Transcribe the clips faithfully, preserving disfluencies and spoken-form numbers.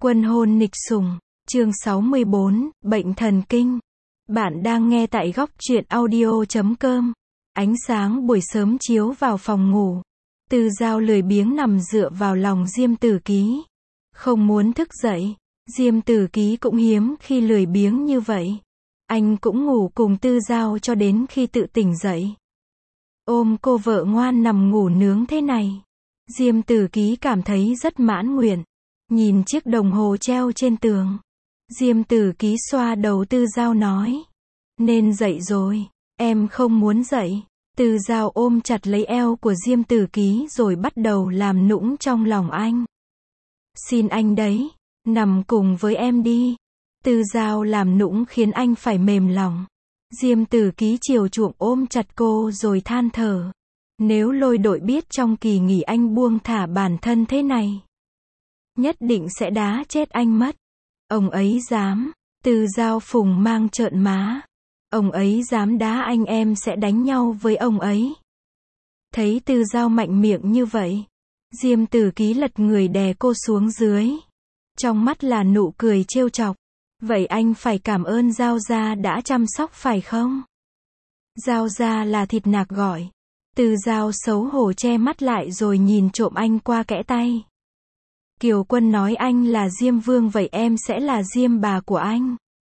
Quân hôn nịch sủng, chương sáu mươi bốn, bệnh thần kinh. Bạn đang nghe tại góc truyện audio chấm com. Ánh sáng buổi sớm chiếu vào phòng ngủ. Tư Giao lười biếng nằm dựa vào lòng Diêm Tử Ký. Không muốn thức dậy. Diêm Tử Ký cũng hiếm khi lười biếng như vậy. Anh cũng ngủ cùng Tư Giao cho đến khi tự tỉnh dậy. Ôm cô vợ ngoan nằm ngủ nướng thế này. Diêm Tử Ký cảm thấy rất mãn nguyện. Nhìn chiếc đồng hồ treo trên tường. Diêm Tử Ký xoa đầu Tư Giao nói. Nên dậy rồi, em không muốn dậy. Tư Giao ôm chặt lấy eo của Diêm Tử Ký rồi bắt đầu làm nũng trong lòng anh. Xin anh đấy, nằm cùng với em đi. Tư Giao làm nũng khiến anh phải mềm lòng. Diêm Tử Ký chiều chuộng ôm chặt cô rồi than thở. Nếu Lôi Đội biết trong kỳ nghỉ anh buông thả bản thân thế này, nhất định sẽ đá chết anh mất. Ông ấy dám. Tư Giao phùng mang trợn má. Ông ấy dám đá anh, em sẽ đánh nhau với ông ấy. Thấy Tư Giao mạnh miệng như vậy, Diêm Tử Ký lật người đè cô xuống dưới. Trong mắt là nụ cười trêu chọc. Vậy anh phải cảm ơn Giao Gia đã chăm sóc phải không? Giao Gia là thịt nạc gọi. Tư Giao xấu hổ che mắt lại rồi nhìn trộm anh qua kẽ tay. Kiều Quân nói anh là Diêm Vương, vậy em sẽ là Diêm bà của anh.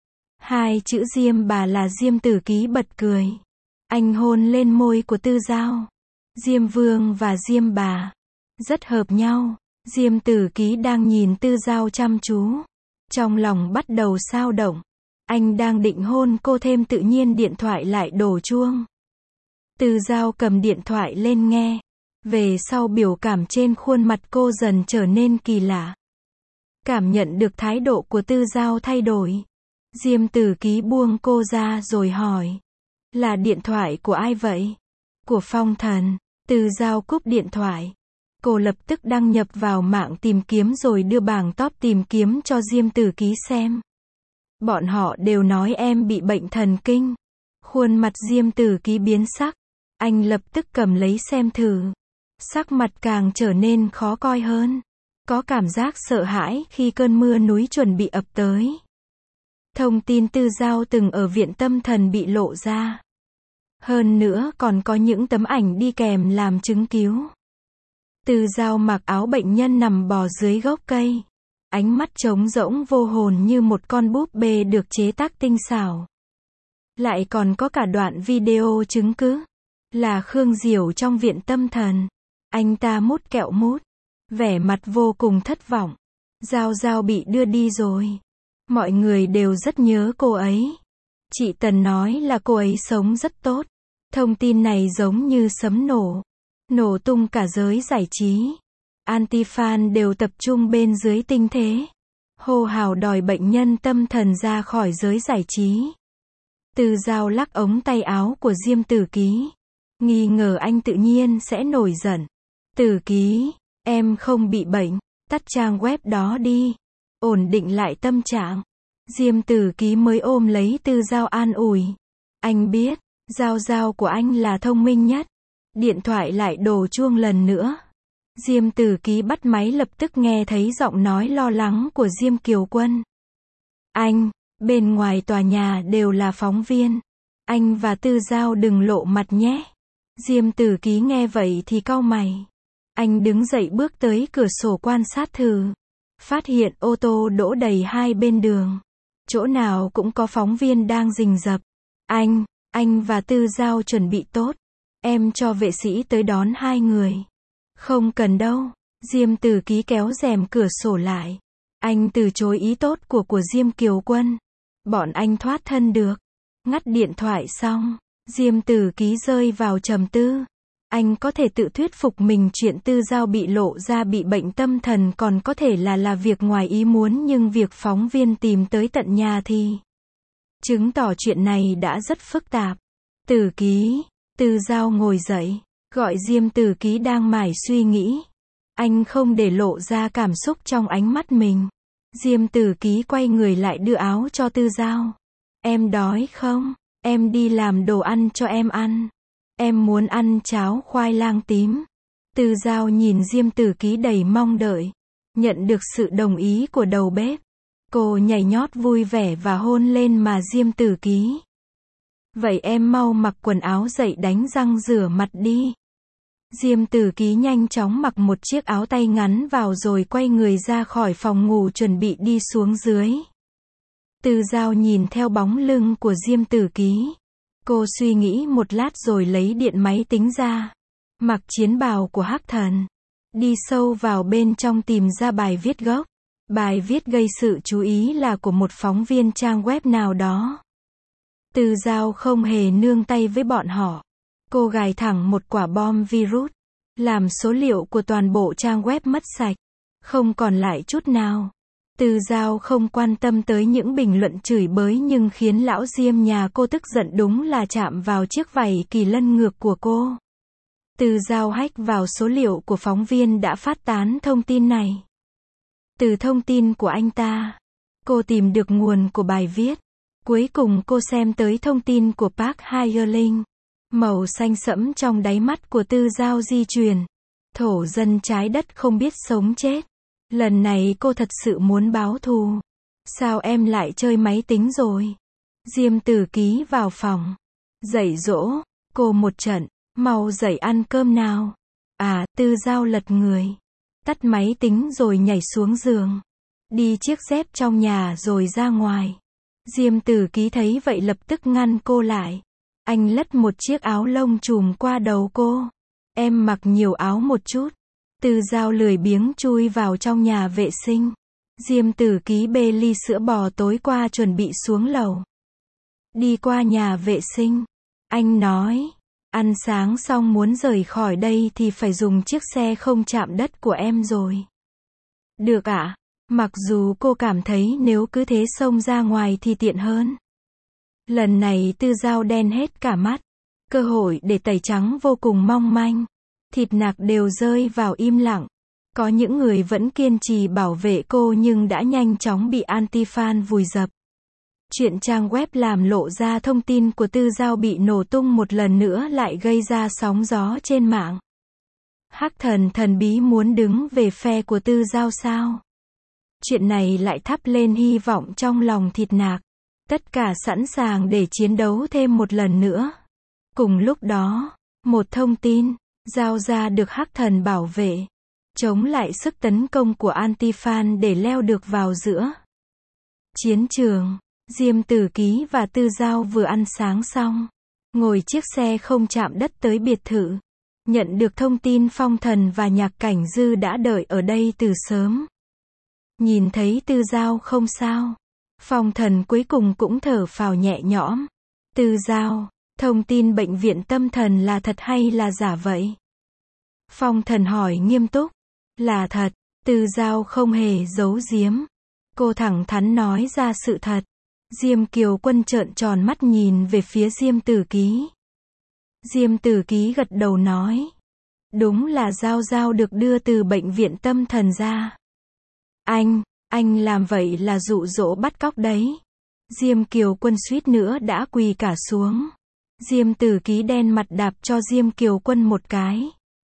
Hai chữ Diêm bà là Diêm Tử Ký bật cười. Anh hôn lên môi của Tư Giao. Diêm Vương và Diêm bà rất hợp nhau. Diêm Tử Ký đang nhìn Tư Giao chăm chú. Trong lòng bắt đầu xao động. Anh đang định hôn cô thêm, tự nhiên điện thoại lại đổ chuông. Tư Giao cầm điện thoại lên nghe. Về sau biểu cảm trên khuôn mặt cô dần trở nên kỳ lạ. Cảm nhận được thái độ của Tư Giao thay đổi. Diêm Tử Ký buông cô ra rồi hỏi. Là điện thoại của ai vậy? Của Phong Thần. Tư Giao cúp điện thoại. Cô lập tức đăng nhập vào mạng tìm kiếm rồi đưa bảng top tìm kiếm cho Diêm Tử Ký xem. Bọn họ đều nói em bị bệnh thần kinh. Khuôn mặt Diêm Tử Ký biến sắc. Anh lập tức cầm lấy xem thử. Sắc mặt càng trở nên khó coi hơn. Có cảm giác sợ hãi khi cơn mưa núi chuẩn bị ập tới. Thông tin Tư Giao từng ở viện tâm thần bị lộ ra. Hơn nữa còn có những tấm ảnh đi kèm làm chứng cứu. Tư Giao mặc áo bệnh nhân nằm bò dưới gốc cây. Ánh mắt trống rỗng vô hồn như một con búp bê được chế tác tinh xảo. Lại còn có cả đoạn video chứng cứ. Là Khương Diểu trong viện tâm thần. Anh ta mút kẹo mút. Vẻ mặt vô cùng thất vọng. Giao Giao bị đưa đi rồi. Mọi người đều rất nhớ cô ấy. Chị Tần nói là cô ấy sống rất tốt. Thông tin này giống như sấm nổ. Nổ tung cả giới giải trí. Anti-fan đều tập trung bên dưới tinh thế. Hô hào đòi bệnh nhân tâm thần ra khỏi giới giải trí. Tư Giao lắc ống tay áo của Diêm Tử Ký. Nghi ngờ anh tự nhiên sẽ nổi giận. Tử Ký, em không bị bệnh. Tắt trang web đó đi. Ổn định lại tâm trạng. Diêm Tử Ký mới ôm lấy Tư Giao an ủi. Anh biết, Giao Giao của anh là thông minh nhất. Điện thoại lại đổ chuông lần nữa. Diêm Tử Ký bắt máy lập tức nghe thấy giọng nói lo lắng của Diêm Kiều Quân. Anh, bên ngoài tòa nhà đều là phóng viên. Anh và Tư Giao đừng lộ mặt nhé. Diêm Tử Ký nghe vậy thì cau mày. Anh đứng dậy bước tới cửa sổ quan sát thử. Phát hiện ô tô đỗ đầy hai bên đường. Chỗ nào cũng có phóng viên đang rình rập. Anh, anh và Tư Giao chuẩn bị tốt. Em cho vệ sĩ tới đón hai người. Không cần đâu. Diêm Tử Ký kéo rèm cửa sổ lại. Anh từ chối ý tốt của của Diêm Kiều Quân. Bọn anh thoát thân được. Ngắt điện thoại xong, Diêm Tử Ký rơi vào trầm tư. Anh có thể tự thuyết phục mình chuyện Tư Giao bị lộ ra bị bệnh tâm thần còn có thể là là việc ngoài ý muốn, nhưng việc phóng viên tìm tới tận nhà thì chứng tỏ chuyện này đã rất phức tạp. Tử Ký. Tư Giao ngồi dậy, gọi Diêm Tử Ký đang mải suy nghĩ. Anh không để lộ ra cảm xúc trong ánh mắt mình. Diêm Tử Ký quay người lại đưa áo cho Tư Giao. Em đói không? Em đi làm đồ ăn cho em ăn. Em muốn ăn cháo khoai lang tím. Tư Giao nhìn Diêm Tử Ký đầy mong đợi. Nhận được sự đồng ý của đầu bếp, cô nhảy nhót vui vẻ và hôn lên má Diêm Tử Ký. Vậy em mau mặc quần áo dậy đánh răng rửa mặt đi. Diêm Tử Ký nhanh chóng mặc một chiếc áo tay ngắn vào rồi quay người ra khỏi phòng ngủ chuẩn bị đi xuống dưới. Tư Dao nhìn theo bóng lưng của Diêm Tử Ký. Cô suy nghĩ một lát rồi lấy điện máy tính ra. Mặc chiến bào của Hắc Thần. Đi sâu vào bên trong tìm ra bài viết gốc. Bài viết gây sự chú ý là của một phóng viên trang web nào đó. Tư Dao không hề nương tay với bọn họ. Cô gài thẳng một quả bom virus, làm số liệu của toàn bộ trang web mất sạch, không còn lại chút nào. Tư Dao không quan tâm tới những bình luận chửi bới nhưng khiến lão Diêm nhà cô tức giận đúng là chạm vào chiếc vảy kỳ lân ngược của cô. Tư Dao hack vào số liệu của phóng viên đã phát tán thông tin này. Từ thông tin của anh ta, cô tìm được nguồn của bài viết. Cuối cùng cô xem tới thông tin của Park Hye-ling. Màu xanh sẫm trong đáy mắt của Tư Dao di chuyển. Thổ dân trái đất không biết sống chết. Lần này cô thật sự muốn báo thù. Sao em lại chơi máy tính rồi? Diêm Tử Ký vào phòng. Dạy dỗ cô một trận. Mau dậy ăn cơm nào. À, Tư Dao lật người. Tắt máy tính rồi nhảy xuống giường. Đi chiếc dép trong nhà rồi ra ngoài. Diêm Tử Ký thấy vậy lập tức ngăn cô lại. Anh lất một chiếc áo lông trùm qua đầu cô. Em mặc nhiều áo một chút. Tư Dao lười biếng chui vào trong nhà vệ sinh. Diêm Tử Ký bê ly sữa bò tối qua chuẩn bị xuống lầu. Đi qua nhà vệ sinh. Anh nói. Ăn sáng xong muốn rời khỏi đây thì phải dùng chiếc xe không chạm đất của em rồi. Được ạ. À? Mặc dù cô cảm thấy nếu cứ thế xông ra ngoài thì tiện hơn. Lần này Tư Dao đen hết cả mắt. Cơ hội để tẩy trắng vô cùng mong manh. Thịt nạc đều rơi vào im lặng. Có những người vẫn kiên trì bảo vệ cô nhưng đã nhanh chóng bị anti-fan vùi dập. Chuyện trang web làm lộ ra thông tin của Tư Dao bị nổ tung một lần nữa lại gây ra sóng gió trên mạng. Hắc Thần thần bí muốn đứng về phe của Tư Dao sao? Chuyện này lại thắp lên hy vọng trong lòng thịt nạc. Tất cả sẵn sàng để chiến đấu thêm một lần nữa. Cùng lúc đó, một thông tin, Giao ra được Hắc Thần bảo vệ. Chống lại sức tấn công của anti-fan để leo được vào giữa chiến trường. Diêm Tử Ký và Tư Dao vừa ăn sáng xong. Ngồi chiếc xe không chạm đất tới biệt thự. Nhận được thông tin Phong Thần và Nhạc Cảnh Dư đã đợi ở đây từ sớm. Nhìn thấy Tư Dao không sao. Phong Thần cuối cùng cũng thở phào nhẹ nhõm. Tư Dao, thông tin bệnh viện tâm thần là thật hay là giả vậy? Phong Thần hỏi nghiêm túc. Là thật. Tư Dao không hề giấu giếm. Cô thẳng thắn nói ra sự thật. Diêm Kiều Quân trợn tròn mắt nhìn về phía Diêm Tử Ký. Diêm Tử Ký gật đầu nói. Đúng là Giao Giao được đưa từ bệnh viện tâm thần ra. Anh, anh làm vậy là dụ dỗ bắt cóc đấy. Diêm Kiều Quân suýt nữa đã quỳ cả xuống. Diêm Tử Ký đen mặt đạp cho Diêm Kiều Quân một cái.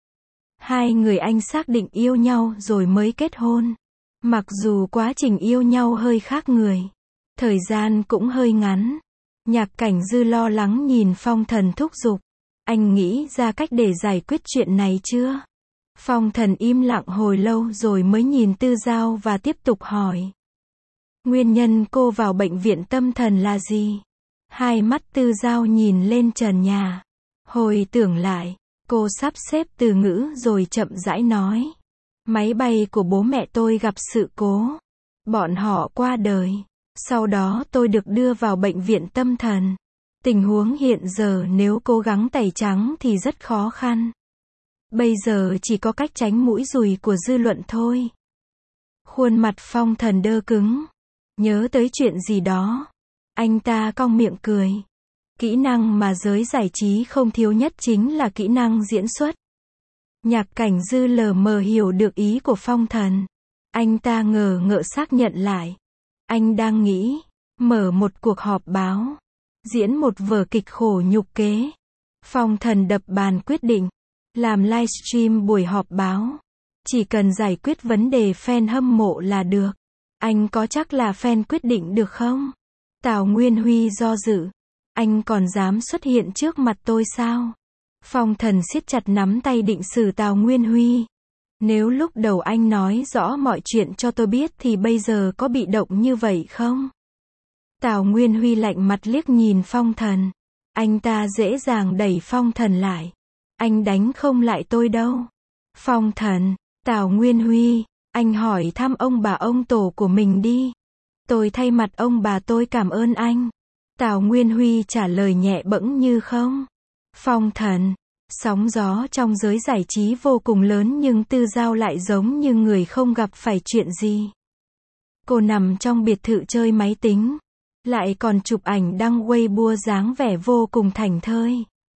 Hai người anh xác định yêu nhau rồi mới kết hôn. Mặc dù quá trình yêu nhau hơi khác người. Thời gian cũng hơi ngắn. Nhạc Cảnh Dư lo lắng nhìn Phong Thần thúc giục. Anh nghĩ ra cách để giải quyết chuyện này chưa? Phong Thần im lặng hồi lâu rồi mới nhìn Tư Dao và tiếp tục hỏi. Nguyên nhân cô vào bệnh viện tâm thần là gì? Hai mắt Tư Dao nhìn lên trần nhà. Hồi tưởng lại, cô sắp xếp từ ngữ rồi chậm rãi nói. Máy bay của bố mẹ tôi gặp sự cố. Bọn họ qua đời. Sau đó tôi được đưa vào bệnh viện tâm thần. Tình huống hiện giờ nếu cố gắng tẩy trắng thì rất khó khăn. Bây giờ chỉ có cách tránh mũi dùi của dư luận thôi. Khuôn mặt Phong Thần đơ cứng. Nhớ tới chuyện gì đó. Anh ta cong miệng cười. Kỹ năng mà giới giải trí không thiếu nhất chính là kỹ năng diễn xuất. Nhạc Cảnh Dư lờ mờ hiểu được ý của Phong Thần. Anh ta ngờ ngợ xác nhận lại. Anh đang nghĩ, mở một cuộc họp báo, diễn một vở kịch khổ nhục kế. Phong Thần đập bàn quyết định, làm livestream buổi họp báo. Chỉ cần giải quyết vấn đề fan hâm mộ là được. Anh có chắc là fan quyết định được không? Tào Nguyên Huy do dự. Anh còn dám xuất hiện trước mặt tôi sao? Phong Thần siết chặt nắm tay định xử Tào Nguyên Huy. Nếu lúc đầu anh nói rõ mọi chuyện cho tôi biết thì bây giờ có bị động như vậy không? Tào Nguyên Huy lạnh mặt liếc nhìn Phong Thần. Anh ta dễ dàng đẩy Phong Thần lại. Anh đánh không lại tôi đâu. Phong Thần, Tào Nguyên Huy, anh hỏi thăm ông bà ông tổ của mình đi. Tôi thay mặt ông bà tôi cảm ơn anh. Tào Nguyên Huy trả lời nhẹ bẫng như không. Phong Thần, sóng gió trong giới giải trí vô cùng lớn nhưng Tư Giao lại giống như người không gặp phải chuyện gì. Cô nằm trong biệt thự chơi máy tính, lại còn chụp ảnh đăng Weibo dáng vẻ vô cùng thảnh thơi.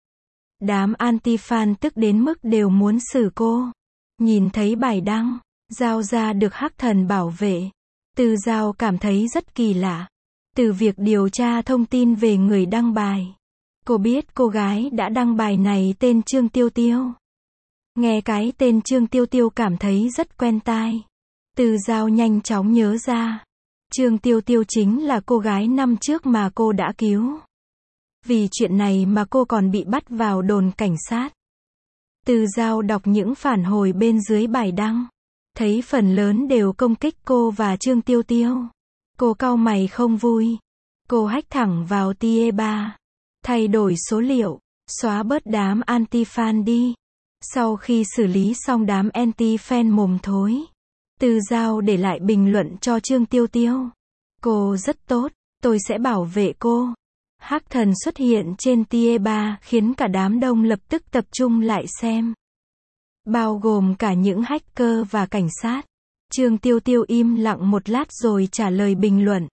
Đám anti-fan tức đến mức đều muốn xử cô. Nhìn thấy bài đăng, Giao Gia được Hắc Thần bảo vệ. Tư Giao cảm thấy rất kỳ lạ. Từ việc điều tra thông tin về người đăng bài, cô biết cô gái đã đăng bài này tên Trương Tiêu Tiêu. Nghe cái tên Trương Tiêu Tiêu cảm thấy rất quen tai. Tư Giao nhanh chóng nhớ ra. Trương Tiêu Tiêu chính là cô gái năm trước mà cô đã cứu. Vì chuyện này mà cô còn bị bắt vào đồn cảnh sát. Tư Giao đọc những phản hồi bên dưới bài đăng, thấy phần lớn đều công kích cô và Trương Tiêu Tiêu. Cô cau mày không vui. Cô hack thẳng vào Tie ba, thay đổi số liệu, xóa bớt đám anti-fan đi. Sau khi xử lý xong đám anti-fan mồm thối, Tư Giao để lại bình luận cho Trương Tiêu Tiêu. Cô rất tốt, tôi sẽ bảo vệ cô. Hắc Thần xuất hiện trên Tie ba khiến cả đám đông lập tức tập trung lại xem. Bao gồm cả những hacker và cảnh sát. Trương Tiêu Tiêu im lặng một lát rồi trả lời bình luận.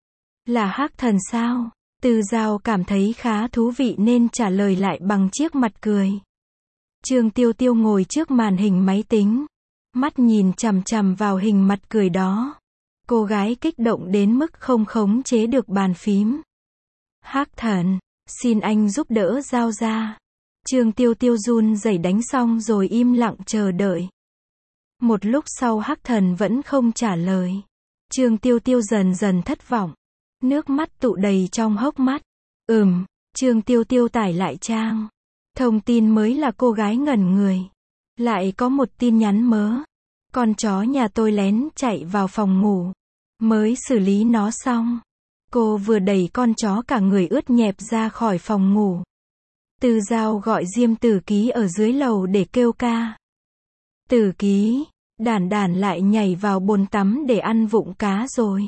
Là Hắc Thần sao? Tư Giao cảm thấy khá thú vị nên trả lời lại bằng chiếc mặt cười. Trương Tiêu Tiêu ngồi trước màn hình máy tính, mắt nhìn chằm chằm vào hình mặt cười đó. Cô gái kích động đến mức không khống chế được bàn phím. Hắc Thần, xin anh giúp đỡ Giao Gia. Trương Tiêu Tiêu run rẩy đánh xong rồi im lặng chờ đợi. Một lúc sau Hắc Thần vẫn không trả lời. Trương Tiêu Tiêu dần dần thất vọng. Nước mắt tụ đầy trong hốc mắt. Ừm, Trương Tiêu Tiêu tải lại trang. Thông tin mới là cô gái ngẩn người. Lại có một tin nhắn mớ. Con chó nhà tôi lén chạy vào phòng ngủ. Mới xử lý nó xong. Cô vừa đẩy con chó cả người ướt nhẹp ra khỏi phòng ngủ. Tư Giao gọi Diêm Tử Ký ở dưới lầu để kêu ca. Tử Ký, Đản Đản lại nhảy vào bồn tắm để ăn vụng cá rồi.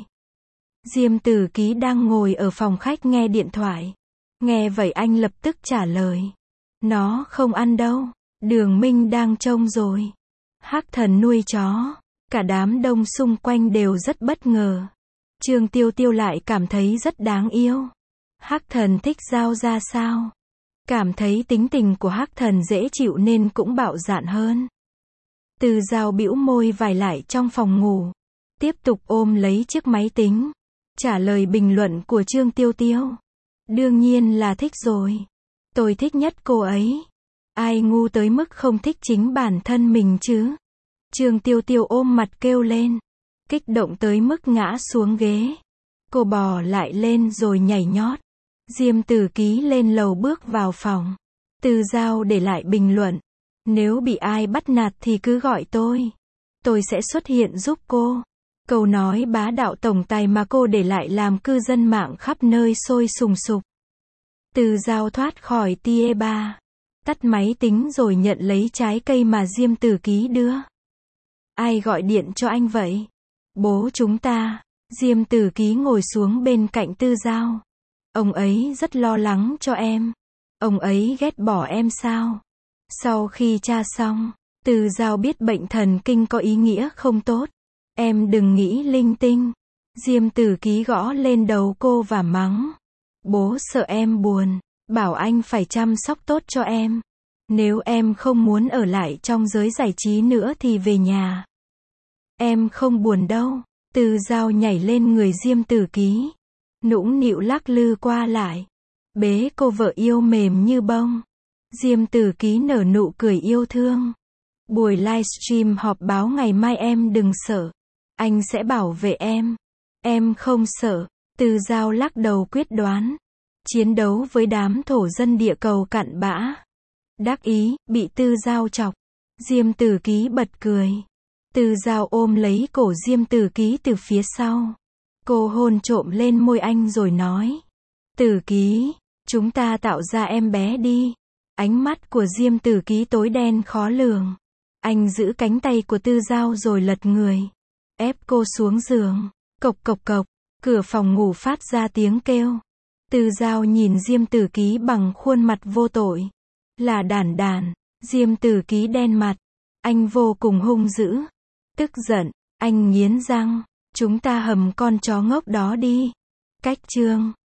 Diêm Tử Ký đang ngồi ở phòng khách nghe điện thoại. Nghe vậy anh lập tức trả lời. Nó không ăn đâu, Đường Minh đang trông rồi. Hắc Thần nuôi chó. Cả đám đông xung quanh đều rất bất ngờ. Trương Tiêu Tiêu lại cảm thấy rất đáng yêu. Hắc Thần thích Giao Gia sao? Cảm thấy tính tình của Hắc Thần dễ chịu nên cũng bạo dạn hơn. Tư Giao bĩu môi vài lại trong phòng ngủ. Tiếp tục ôm lấy chiếc máy tính. Trả lời bình luận của Trương Tiêu Tiêu. Đương nhiên là thích rồi. Tôi thích nhất cô ấy. Ai ngu tới mức không thích chính bản thân mình chứ? Trương Tiêu Tiêu ôm mặt kêu lên. Kích động tới mức ngã xuống ghế. Cô bò lại lên rồi nhảy nhót. Diêm Tử Ký lên lầu bước vào phòng. Tư Giao để lại bình luận. Nếu bị ai bắt nạt thì cứ gọi tôi. Tôi sẽ xuất hiện giúp cô. Câu nói bá đạo tổng tài mà cô để lại làm cư dân mạng khắp nơi sôi sùng sục. Tư Giao thoát khỏi Tie ba. Tắt máy tính rồi nhận lấy trái cây mà Diêm Tử Ký đưa. Ai gọi điện cho anh vậy? Bố chúng ta. Diêm Tử Ký ngồi xuống bên cạnh Tư Giao. Ông ấy rất lo lắng cho em. Ông ấy ghét bỏ em sao? Sau khi tra xong, Tư Giao biết bệnh thần kinh có ý nghĩa không tốt. Em đừng nghĩ linh tinh. Diêm Tử Ký gõ lên đầu cô và mắng. Bố sợ em buồn, bảo anh phải chăm sóc tốt cho em. Nếu em không muốn ở lại trong giới giải trí nữa thì về nhà. Em không buồn đâu. Tư Giao nhảy lên người Diêm Tử Ký. Nũng nịu lắc lư qua lại. Bế cô vợ yêu mềm như bông. Diêm Tử Ký nở nụ cười yêu thương. Buổi livestream họp báo ngày mai em đừng sợ. Anh sẽ bảo vệ em. Em không sợ. Tư Giao lắc đầu quyết đoán. Chiến đấu với đám thổ dân địa cầu cặn bã. Đắc ý, bị Tư Giao chọc. Diêm Tử Ký bật cười. Tư Giao ôm lấy cổ Diêm Tử Ký từ phía sau. Cô hôn trộm lên môi anh rồi nói. Tử Ký, chúng ta tạo ra em bé đi. Ánh mắt của Diêm Tử Ký tối đen khó lường. Anh giữ cánh tay của Tư Giao rồi lật người. Ép cô xuống giường. Cộc cộc cộc. Cửa phòng ngủ phát ra tiếng kêu. Tư Giao nhìn Diêm Tử Ký bằng khuôn mặt vô tội. Là đản đản. Diêm Tử Ký đen mặt. Anh vô cùng hung dữ. Tức giận, anh nghiến răng. Chúng ta hầm con chó ngốc đó đi. Cách chương